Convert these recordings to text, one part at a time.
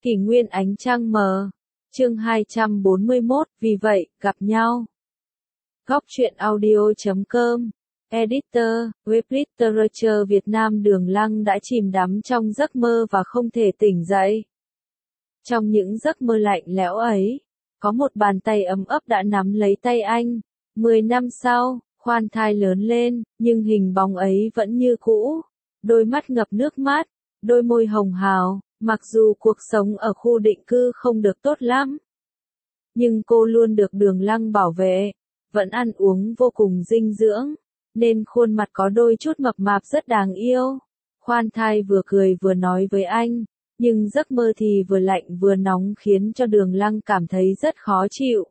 Kỷ nguyên ánh trăng mờ. Chương 241, vì vậy, gặp nhau. Góc truyện audio.com. Editor, web literature Việt Nam. Đường Lăng đã chìm đắm trong giấc mơ và không thể tỉnh dậy. Trong những giấc mơ lạnh lẽo ấy, có một bàn tay ấm ấp đã nắm lấy tay anh. 10 năm sau, khoan thai lớn lên, nhưng hình bóng ấy vẫn như cũ. Đôi mắt ngập nước mắt, đôi môi hồng hào. Mặc dù cuộc sống ở khu định cư không được tốt lắm, nhưng cô luôn được Đường Lăng bảo vệ, vẫn ăn uống vô cùng dinh dưỡng, nên khuôn mặt có đôi chút mập mạp rất đáng yêu. Khoan thai vừa cười vừa nói với anh, nhưng giấc mơ thì vừa lạnh vừa nóng khiến cho Đường Lăng cảm thấy rất khó chịu.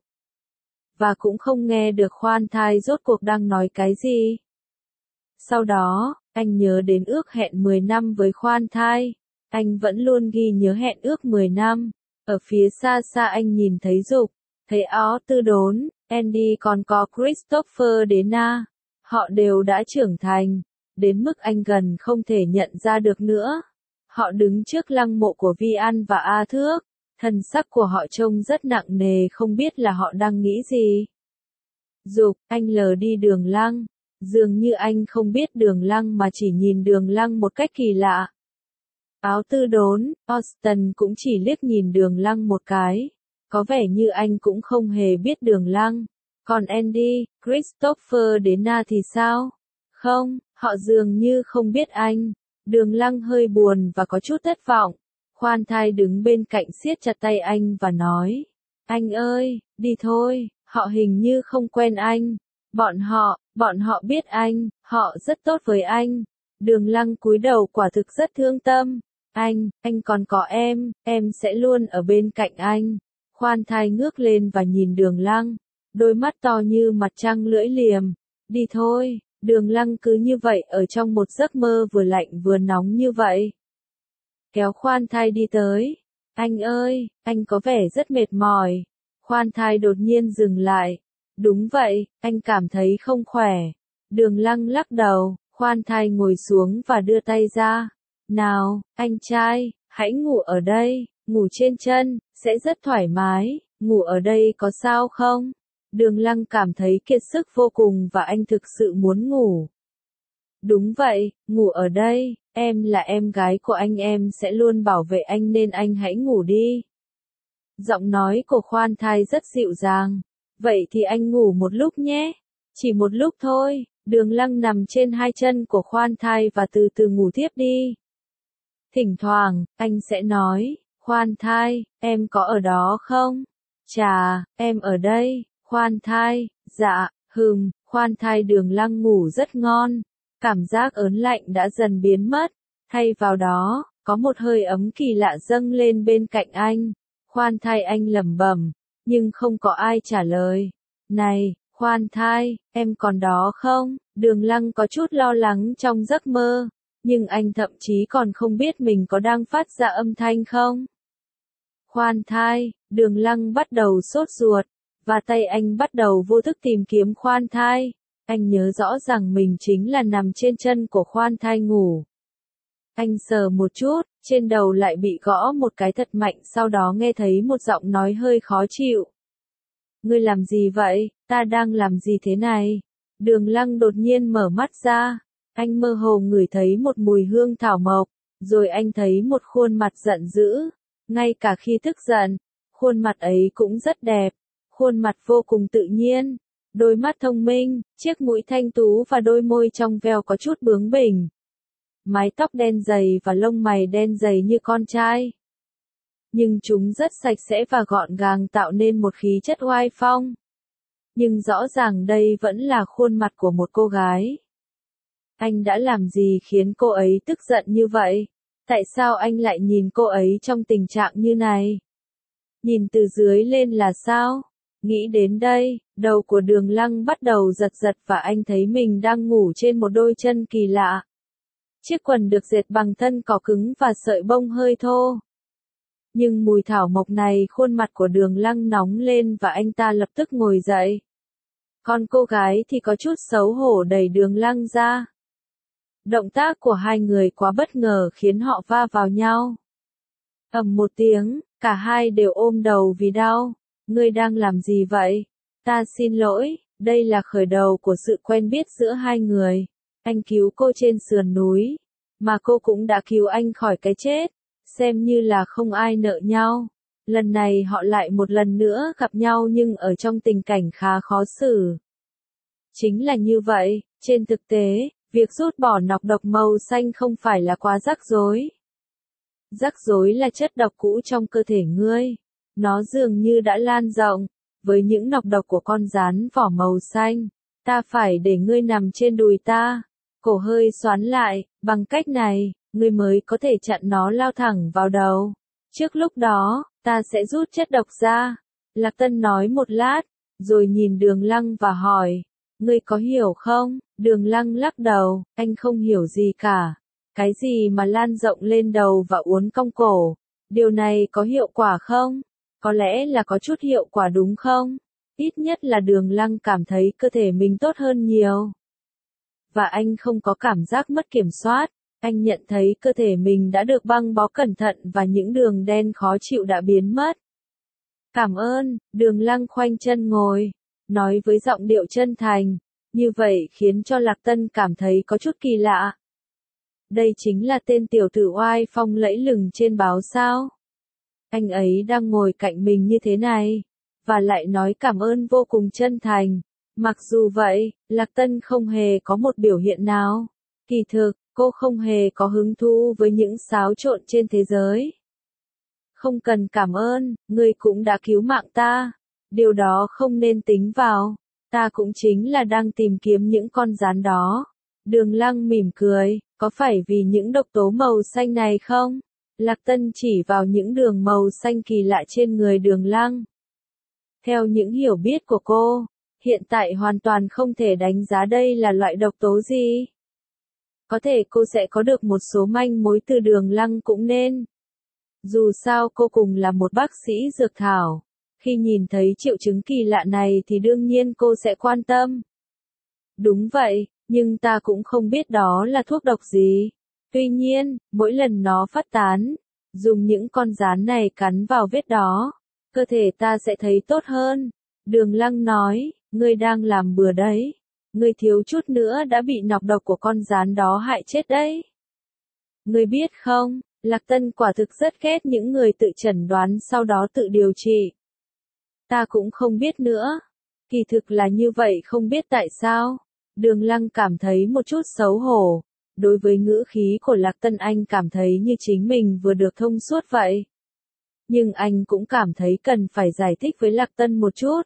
Và cũng không nghe được khoan thai rốt cuộc đang nói cái gì. Sau đó, anh nhớ đến ước hẹn 10 năm với khoan thai. Anh vẫn luôn ghi nhớ hẹn ước 10 năm. Ở phía xa xa anh nhìn thấy Dục, thấy Ó Tư Đốn, Andy còn có Christopher Dana. Họ đều đã trưởng thành, đến mức anh gần không thể nhận ra được nữa. Họ đứng trước lăng mộ của Vi An và A Thước. Thần sắc của họ trông rất nặng nề, không biết là họ đang nghĩ gì. Dục, anh lờ đi Đường Lăng. Dường như anh không biết Đường Lăng mà chỉ nhìn Đường Lăng một cách kỳ lạ. Áo Tư Đốn, Austin cũng chỉ liếc nhìn Đường Lăng một cái. Có vẻ như anh cũng không hề biết Đường Lăng. Còn Andy, Christopher Dana thì sao? Không, họ dường như không biết anh. Đường Lăng hơi buồn và có chút thất vọng. Khoan thai đứng bên cạnh siết chặt tay anh và nói. Anh ơi, đi thôi, họ hình như không quen anh. Bọn họ biết anh, họ rất tốt với anh. Đường Lăng cúi đầu quả thực rất thương tâm. Anh còn có em sẽ luôn ở bên cạnh anh. Khoan thai ngước lên và nhìn Đường Lăng, đôi mắt to như mặt trăng lưỡi liềm. Đi thôi, Đường Lăng cứ như vậy ở trong một giấc mơ vừa lạnh vừa nóng như vậy. Kéo khoan thai đi tới. Anh ơi, anh có vẻ rất mệt mỏi. Khoan thai đột nhiên dừng lại. Đúng vậy, anh cảm thấy không khỏe. Đường Lăng lắc đầu, khoan thai ngồi xuống và đưa tay ra. Nào, anh trai, hãy ngủ ở đây, ngủ trên chân, sẽ rất thoải mái, ngủ ở đây có sao không? Đường Lăng cảm thấy kiệt sức vô cùng và anh thực sự muốn ngủ. Đúng vậy, ngủ ở đây, em là em gái của anh, em sẽ luôn bảo vệ anh nên anh hãy ngủ đi. Giọng nói của khoan thai rất dịu dàng. Vậy thì anh ngủ một lúc nhé. Chỉ một lúc thôi. Đường Lăng nằm trên hai chân của khoan thai và từ từ ngủ thiếp đi. Thỉnh thoảng, anh sẽ nói, khoan thai, em có ở đó không? Chà, em ở đây, khoan thai, dạ, khoan thai. Đường Lăng ngủ rất ngon. Cảm giác ớn lạnh đã dần biến mất. Thay vào đó, có một hơi ấm kỳ lạ dâng lên bên cạnh anh. Khoan thai, anh lẩm bẩm, nhưng không có ai trả lời. Này, khoan thai, em còn đó không? Đường Lăng có chút lo lắng trong giấc mơ. Nhưng anh thậm chí còn không biết mình có đang phát ra âm thanh không. Khoan thai, Đường Lăng bắt đầu sốt ruột, và tay anh bắt đầu vô thức tìm kiếm khoan thai. Anh nhớ rõ rằng mình chính là nằm trên chân của khoan thai ngủ. Anh sờ một chút, trên đầu lại bị gõ một cái thật mạnh, sau đó nghe thấy một giọng nói hơi khó chịu. Ngươi làm gì vậy? Ta đang làm gì thế này? Đường Lăng đột nhiên mở mắt ra. Anh mơ hồ ngửi thấy một mùi hương thảo mộc, rồi anh thấy một khuôn mặt giận dữ. Ngay cả khi tức giận, khuôn mặt ấy cũng rất đẹp. Khuôn mặt vô cùng tự nhiên, đôi mắt thông minh, chiếc mũi thanh tú và đôi môi trong veo có chút bướng bỉnh. Mái tóc đen dày và lông mày đen dày như con trai. Nhưng chúng rất sạch sẽ và gọn gàng, tạo nên một khí chất oai phong. Nhưng rõ ràng đây vẫn là khuôn mặt của một cô gái. Anh đã làm gì khiến cô ấy tức giận như vậy? Tại sao anh lại nhìn cô ấy trong tình trạng như này? Nhìn từ dưới lên là sao? Nghĩ đến đây, đầu của Đường Lăng bắt đầu giật giật và anh thấy mình đang ngủ trên một đôi chân kỳ lạ. Chiếc quần được dệt bằng thân cỏ cứng và sợi bông hơi thô. Nhưng mùi thảo mộc này, khuôn mặt của Đường Lăng nóng lên và anh ta lập tức ngồi dậy. Còn cô gái thì có chút xấu hổ đẩy Đường Lăng ra. Động tác của hai người quá bất ngờ khiến họ va vào nhau. Ầm một tiếng, cả hai đều ôm đầu vì đau. Ngươi đang làm gì vậy? Ta xin lỗi, đây là khởi đầu của sự quen biết giữa hai người. Anh cứu cô trên sườn núi, mà cô cũng đã cứu anh khỏi cái chết, xem như là không ai nợ nhau. Lần này họ lại một lần nữa gặp nhau nhưng ở trong tình cảnh khá khó xử. Chính là như vậy, trên thực tế, việc rút bỏ nọc độc màu xanh không phải là quá rắc rối. Rắc rối là chất độc cũ trong cơ thể ngươi. Nó dường như đã lan rộng, với những nọc độc của con gián vỏ màu xanh. Ta phải để ngươi nằm trên đùi ta. Cổ hơi xoắn lại, bằng cách này, ngươi mới có thể chặn nó lao thẳng vào đầu. Trước lúc đó, ta sẽ rút chất độc ra. Lạc Tân nói một lát, rồi nhìn Đường Lăng và hỏi, ngươi có hiểu không? Đường Lăng lắc đầu, anh không hiểu gì cả. Cái gì mà lan rộng lên đầu và uốn cong cổ? Điều này có hiệu quả không? Có lẽ là có chút hiệu quả đúng không? Ít nhất là Đường Lăng cảm thấy cơ thể mình tốt hơn nhiều. Và anh không có cảm giác mất kiểm soát. Anh nhận thấy cơ thể mình đã được băng bó cẩn thận và những đường đen khó chịu đã biến mất. Cảm ơn, Đường Lăng khoanh chân ngồi, nói với giọng điệu chân thành. Như vậy khiến cho Lạc Tân cảm thấy có chút kỳ lạ. Đây chính là tên tiểu tử oai phong lẫy lừng trên báo sao? Anh ấy đang ngồi cạnh mình như thế này, và lại nói cảm ơn vô cùng chân thành. Mặc dù vậy, Lạc Tân không hề có một biểu hiện nào. Kỳ thực, cô không hề có hứng thú với những xáo trộn trên thế giới. Không cần cảm ơn, ngươi cũng đã cứu mạng ta. Điều đó không nên tính vào. Ta cũng chính là đang tìm kiếm những con gián đó. Đường Lăng mỉm cười, có phải vì những độc tố màu xanh này không? Lạc Tân chỉ vào những đường màu xanh kỳ lạ trên người Đường Lăng. Theo những hiểu biết của cô, hiện tại hoàn toàn không thể đánh giá đây là loại độc tố gì. Có thể cô sẽ có được một số manh mối từ Đường Lăng cũng nên. Dù sao cô cùng là một bác sĩ dược thảo. Khi nhìn thấy triệu chứng kỳ lạ này thì đương nhiên cô sẽ quan tâm. Đúng vậy, nhưng ta cũng không biết đó là thuốc độc gì. Tuy nhiên, mỗi lần nó phát tán, dùng những con gián này cắn vào vết đó, cơ thể ta sẽ thấy tốt hơn. Đường Lăng nói, ngươi đang làm bừa đấy. Ngươi thiếu chút nữa đã bị nọc độc của con gián đó hại chết đấy. Ngươi biết không, Lạc Tân quả thực rất ghét những người tự chẩn đoán sau đó tự điều trị. Ta cũng không biết nữa. Kỳ thực là như vậy, không biết tại sao. Đường Lăng cảm thấy một chút xấu hổ. Đối với ngữ khí của Lạc Tân anh cảm thấy như chính mình vừa được thông suốt vậy. Nhưng anh cũng cảm thấy cần phải giải thích với Lạc Tân một chút.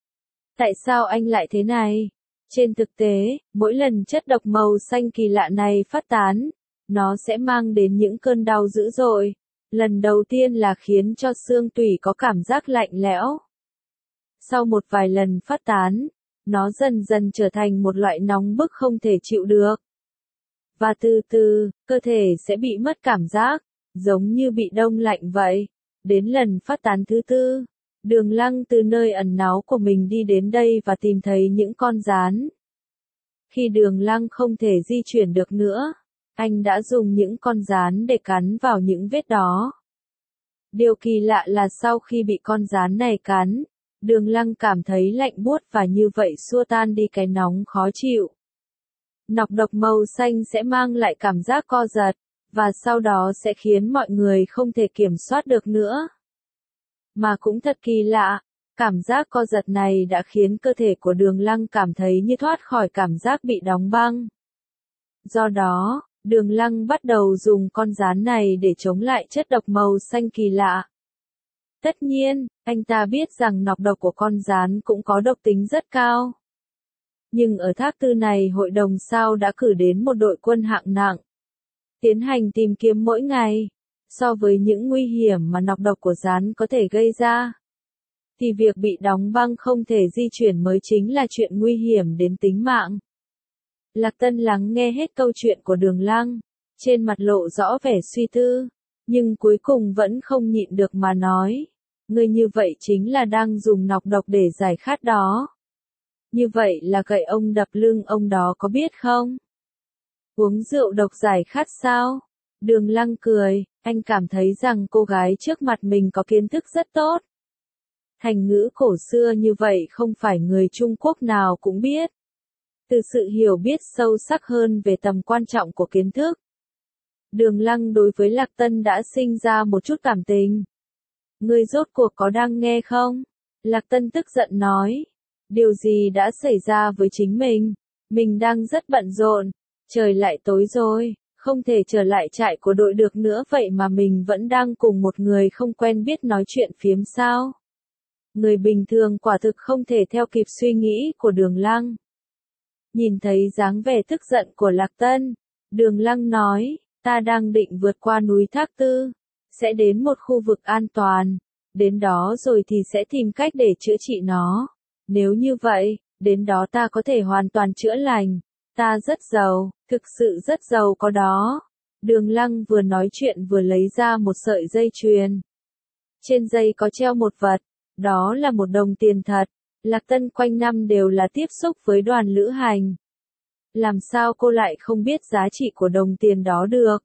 Tại sao anh lại thế này? Trên thực tế, mỗi lần chất độc màu xanh kỳ lạ này phát tán, nó sẽ mang đến những cơn đau dữ dội. Lần đầu tiên là khiến cho xương tủy có cảm giác lạnh lẽo. Sau một vài lần phát tán, nó dần dần trở thành một loại nóng bức không thể chịu được. Và từ từ, cơ thể sẽ bị mất cảm giác, giống như bị đông lạnh vậy. Đến lần phát tán thứ tư, Đường Lăng từ nơi ẩn náu của mình đi đến đây và tìm thấy những con gián. Khi Đường Lăng không thể di chuyển được nữa, anh đã dùng những con gián để cắn vào những vết đó. Điều kỳ lạ là sau khi bị con gián này cắn, Đường Lăng cảm thấy lạnh buốt và như vậy xua tan đi cái nóng khó chịu. Nọc độc màu xanh sẽ mang lại cảm giác co giật, và sau đó sẽ khiến mọi người không thể kiểm soát được nữa. Mà cũng thật kỳ lạ, cảm giác co giật này đã khiến cơ thể của Đường Lăng cảm thấy như thoát khỏi cảm giác bị đóng băng. Do đó, Đường Lăng bắt đầu dùng con gián này để chống lại chất độc màu xanh kỳ lạ. Tất nhiên, anh ta biết rằng nọc độc của con gián cũng có độc tính rất cao. Nhưng ở thác tư này hội đồng sao đã cử đến một đội quân hạng nặng, tiến hành tìm kiếm mỗi ngày. So với những nguy hiểm mà nọc độc của gián có thể gây ra, thì việc bị đóng băng không thể di chuyển mới chính là chuyện nguy hiểm đến tính mạng. Lạc Tân lắng nghe hết câu chuyện của Đường Lăng, trên mặt lộ rõ vẻ suy tư, nhưng cuối cùng vẫn không nhịn được mà nói. Ngươi như vậy chính là đang dùng nọc độc để giải khát đó. Như vậy là gậy ông đập lưng ông đó có biết không? Uống rượu độc giải khát sao? Đường Lăng cười, Anh cảm thấy rằng cô gái trước mặt mình có kiến thức rất tốt. Thành ngữ cổ xưa như vậy không phải người Trung Quốc nào cũng biết. Từ sự hiểu biết sâu sắc hơn về tầm quan trọng của kiến thức, Đường Lăng đối với Lạc Tân đã sinh ra một chút cảm tình. Ngươi rốt cuộc có đang nghe không? Lạc Tân tức giận nói. Điều gì đã xảy ra với chính mình? Mình đang rất bận rộn. Trời lại tối rồi, không thể trở lại trại của đội được nữa vậy mà mình vẫn đang cùng một người không quen biết nói chuyện phiếm sao? Người bình thường quả thực không thể theo kịp suy nghĩ của Đường Lăng. Nhìn thấy dáng vẻ tức giận của Lạc Tân, Đường Lăng nói, ta đang định vượt qua núi Thác Tư, sẽ đến một khu vực an toàn, đến đó rồi thì sẽ tìm cách để chữa trị nó. Nếu như vậy, đến đó ta có thể hoàn toàn chữa lành. Ta rất giàu, thực sự rất giàu có đó. Đường Lăng vừa nói chuyện vừa lấy ra một sợi dây chuyền. Trên dây có treo một vật, đó là một đồng tiền thật. Lạc Tân quanh năm đều là tiếp xúc với đoàn lữ hành. Làm sao cô lại không biết giá trị của đồng tiền đó được?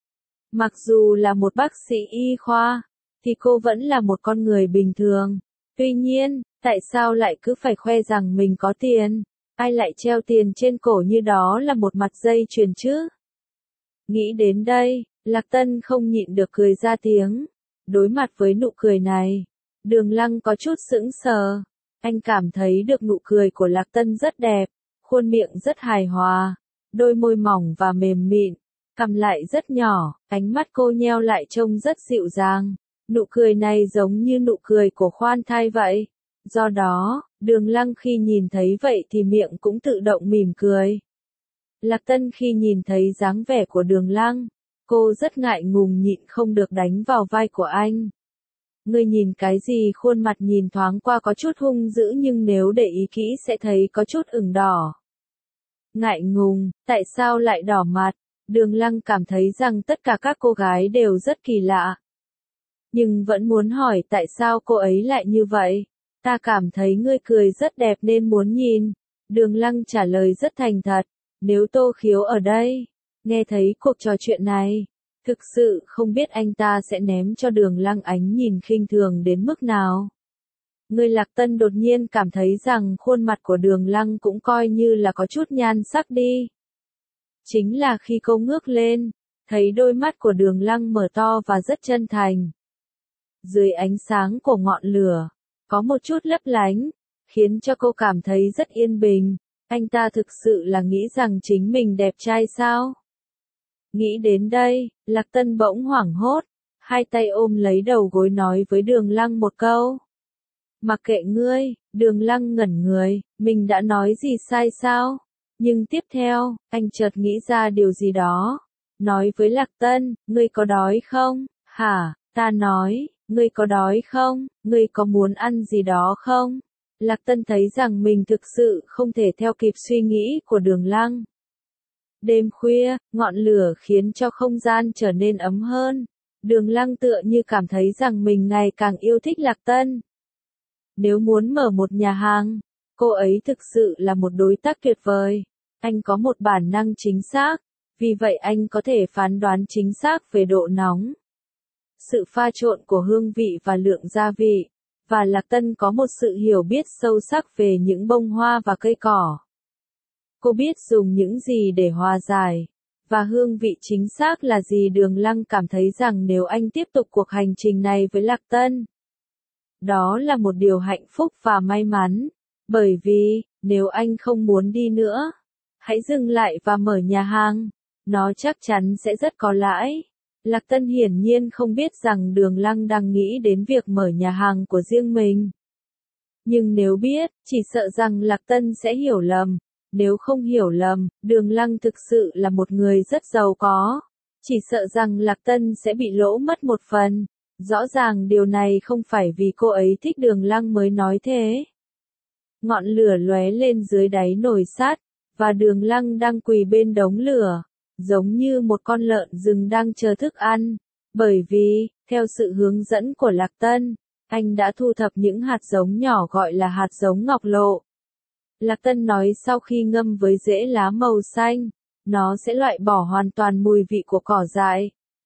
Mặc dù là một bác sĩ y khoa, thì cô vẫn là một con người bình thường. Tuy nhiên, tại sao lại cứ phải khoe rằng mình có tiền? Ai lại treo tiền trên cổ như đó là một mặt dây chuyền chứ? Nghĩ đến đây, Lạc Tân không nhịn được cười ra tiếng. Đối mặt với nụ cười này, Đường Lăng có chút sững sờ. Anh cảm thấy được nụ cười của Lạc Tân rất đẹp, khuôn miệng rất hài hòa, đôi môi mỏng và mềm mịn, cằm lại rất nhỏ, ánh mắt cô nheo lại trông rất dịu dàng. Nụ cười này giống như nụ cười của khoan thai vậy. Do đó, Đường Lăng khi nhìn thấy vậy thì miệng cũng tự động mỉm cười. Lạc Tân khi nhìn thấy dáng vẻ của Đường Lăng, cô rất ngại ngùng nhịn không được đánh vào vai của anh. Ngươi nhìn cái gì? Khuôn mặt nhìn thoáng qua có chút hung dữ nhưng nếu để ý kỹ sẽ thấy có chút ửng đỏ. Ngại ngùng, tại sao lại đỏ mặt? Đường Lăng cảm thấy rằng tất cả các cô gái đều rất kỳ lạ. Nhưng vẫn muốn hỏi tại sao cô ấy lại như vậy. Ta cảm thấy ngươi cười rất đẹp nên muốn nhìn. Đường Lăng trả lời rất thành thật. Nếu Tô Khiếu ở đây, nghe thấy cuộc trò chuyện này, thực sự không biết anh ta sẽ ném cho Đường Lăng ánh nhìn khinh thường đến mức nào. Người Lạc Tân đột nhiên cảm thấy rằng khuôn mặt của Đường Lăng cũng coi như là có chút nhan sắc đi. Chính là khi cô ngước lên, thấy đôi mắt của Đường Lăng mở to và rất chân thành. Dưới ánh sáng của ngọn lửa, có một chút lấp lánh, khiến cho cô cảm thấy rất yên bình. Anh ta thực sự là nghĩ rằng chính mình đẹp trai sao? Nghĩ đến đây, Lạc Tân bỗng hoảng hốt, hai tay ôm lấy đầu gối nói với Đường Lăng một câu. Mặc kệ ngươi. Đường Lăng ngẩn người, mình đã nói gì sai sao? Nhưng tiếp theo, anh chợt nghĩ ra điều gì đó. Nói với Lạc Tân, ngươi có đói không? Hả? Ta nói, ngươi có đói không? Ngươi có muốn ăn gì đó không? Lạc Tân thấy rằng mình thực sự không thể theo kịp suy nghĩ của Đường Lăng. Đêm khuya, ngọn lửa khiến cho không gian trở nên ấm hơn. Đường Lăng tựa như cảm thấy rằng mình ngày càng yêu thích Lạc Tân. Nếu muốn mở một nhà hàng, cô ấy thực sự là một đối tác tuyệt vời. Anh có một bản năng chính xác, vì vậy anh có thể phán đoán chính xác về độ nóng, sự pha trộn của hương vị và lượng gia vị. Và Lạc Tân có một sự hiểu biết sâu sắc về những bông hoa và cây cỏ. Cô biết dùng những gì để hòa giải, và hương vị chính xác là gì. Đường Lăng cảm thấy rằng nếu anh tiếp tục cuộc hành trình này với Lạc Tân, đó là một điều hạnh phúc và may mắn. Bởi vì, nếu anh không muốn đi nữa, hãy dừng lại và mở nhà hàng. Nó chắc chắn sẽ rất có lãi. Lạc Tân hiển nhiên không biết rằng Đường Lăng đang nghĩ đến việc mở nhà hàng của riêng mình. Nhưng nếu biết, chỉ sợ rằng Lạc Tân sẽ hiểu lầm. Nếu không hiểu lầm, Đường Lăng thực sự là một người rất giàu có. Chỉ sợ rằng Lạc Tân sẽ bị lỗ mất một phần. Rõ ràng điều này không phải vì cô ấy thích Đường Lăng mới nói thế. Ngọn lửa lóe lên dưới đáy nồi sắt, và Đường Lăng đang quỳ bên đống lửa, giống như một con lợn rừng đang chờ thức ăn. Bởi vì, theo sự hướng dẫn của Lạc Tân, anh đã thu thập những hạt giống nhỏ gọi là hạt giống ngọc lộ. Lạc Tân nói sau khi ngâm với rễ lá màu xanh, nó sẽ loại bỏ hoàn toàn mùi vị của cỏ dại,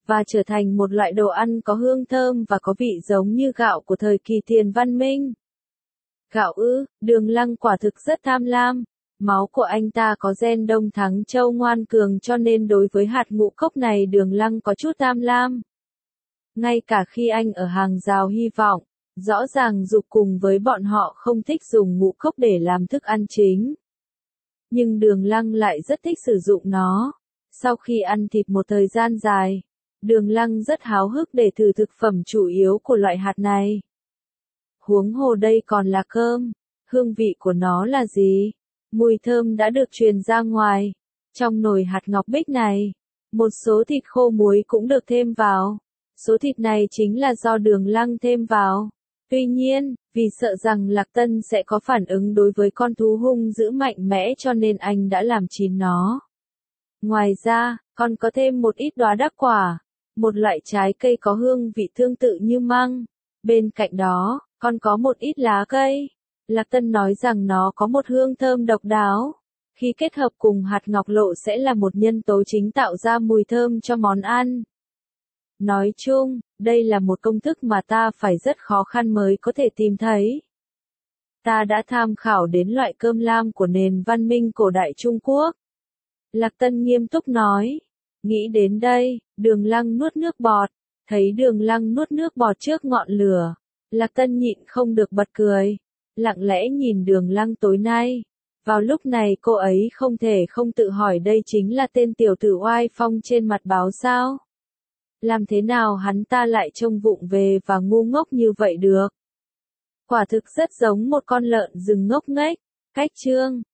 và trở thành một loại đồ ăn có hương thơm và có vị giống như gạo của thời kỳ tiền văn minh. Gạo ư, Đường Lăng quả thực rất tham lam. Máu của anh ta có gen Đông Thắng Châu ngoan cường cho nên đối với hạt ngũ cốc này Đường Lăng có chút tham lam. Ngay cả khi anh ở hàng rào hy vọng, rõ ràng Dục cùng với bọn họ không thích dùng ngũ cốc để làm thức ăn chính. Nhưng Đường Lăng lại rất thích sử dụng nó. Sau khi ăn thịt một thời gian dài, Đường Lăng rất háo hức để thử thực phẩm chủ yếu của loại hạt này. Huống hồ đây còn là cơm, hương vị của nó là gì? Mùi thơm đã được truyền ra ngoài. Trong nồi hạt ngọc bích này, một số thịt khô muối cũng được thêm vào. Số thịt này chính là do Đường Lăng thêm vào. Tuy nhiên, vì sợ rằng Lạc Tân sẽ có phản ứng đối với con thú hung dữ mạnh mẽ cho nên anh đã làm chín nó. Ngoài ra, còn có thêm một ít đóa đắc quả, một loại trái cây có hương vị tương tự như măng. Bên cạnh đó, còn có một ít lá cây. Lạc Tân nói rằng nó có một hương thơm độc đáo. Khi kết hợp cùng hạt ngọc lộ sẽ là một nhân tố chính tạo ra mùi thơm cho món ăn. Nói chung, đây là một công thức mà ta phải rất khó khăn mới có thể tìm thấy. Ta đã tham khảo đến loại cơm lam của nền văn minh cổ đại Trung Quốc. Lạc Tân nghiêm túc nói. Nghĩ đến đây, Đường Lăng nuốt nước bọt. Thấy Đường Lăng nuốt nước bọt trước ngọn lửa, Lạc Tân nhịn không được bật cười. Lặng lẽ nhìn Đường Lăng tối nay. Vào lúc này cô ấy không thể không tự hỏi đây chính là tên tiểu tử oai phong trên mặt báo sao. Làm thế nào hắn ta lại trông vụng về và ngu ngốc như vậy được? Quả thực rất giống một con lợn rừng ngốc nghếch. Cách chương